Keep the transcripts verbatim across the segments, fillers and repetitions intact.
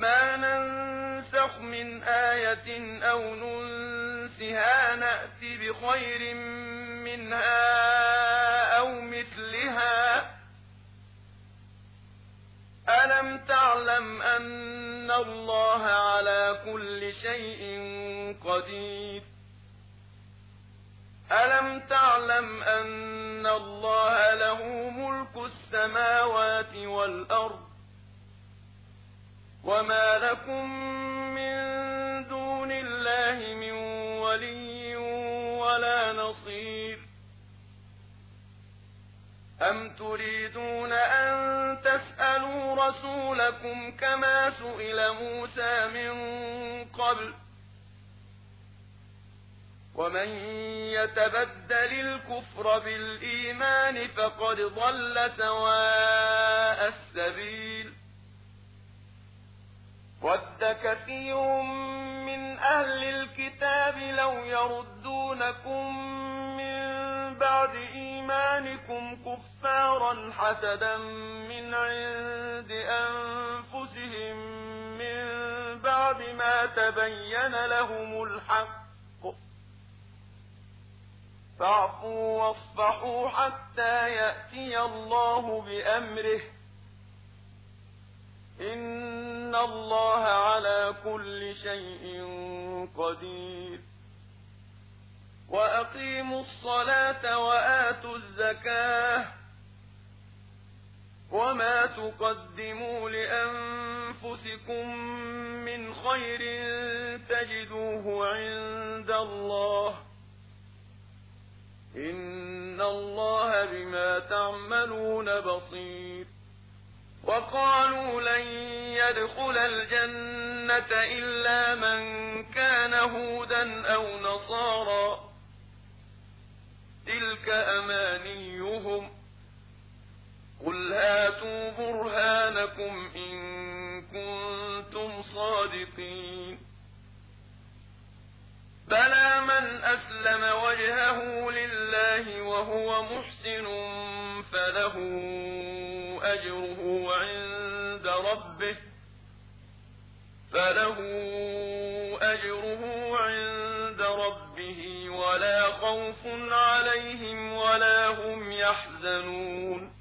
ما ننسخ من آية أو ننسها نأت بخير منها أو مثلها ألم تعلم أن الله على كل شيء قدير ألم تعلم أن الله له ملك السماوات والأرض وما لكم من دون الله من ولي ولا نصير أم تريدون أن تسألوا رسولكم كما سئل موسى من قبل ومن يتبدل الكفر بالإيمان فقد ضل سواء السبيل ود كثير من أهل الكتاب لو يردونكم من بعد إيمانكم كفارا حسدا من عند أنفسهم من بعد ما تبين لهم الحق فاعفوا واصفحوا حتى يأتي الله بأمره إن الله على كل شيء قدير وأقيموا الصلاة وآتوا الزكاة وما تقدموا لأنفسكم من خير تجدوه عند الله إن الله بما تعملون بصير وقالوا لن يدخل الجنة إلا من كان هودا أو نصارى تلك أمانيهم قل هاتوا برهانكم إن كنتم صادقين بلى من أسلم وجهه لله وهو محسن فله أجره عند ربه فله أجره عند ربه ولا خوف عليهم ولا هم يحزنون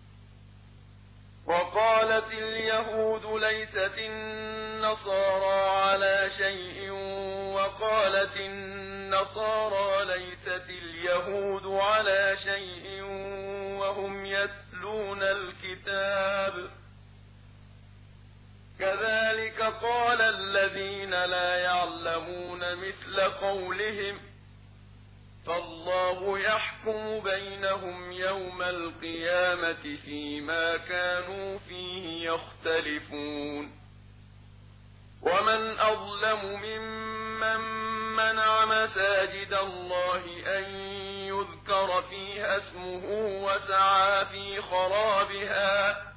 وقالت اليهود ليست النصارى على شيء وقالت النصارى ليست اليهود على شيء وهم يتلون الكتاب كذلك قال الذين لا يعلمون مثل قولهم فالله يحكم بينهم يوم القيامة فيما كانوا فيه يختلفون ومن أظلم ممن منع مساجد الله أن يذكر فيها اسمه وسعى في خرابها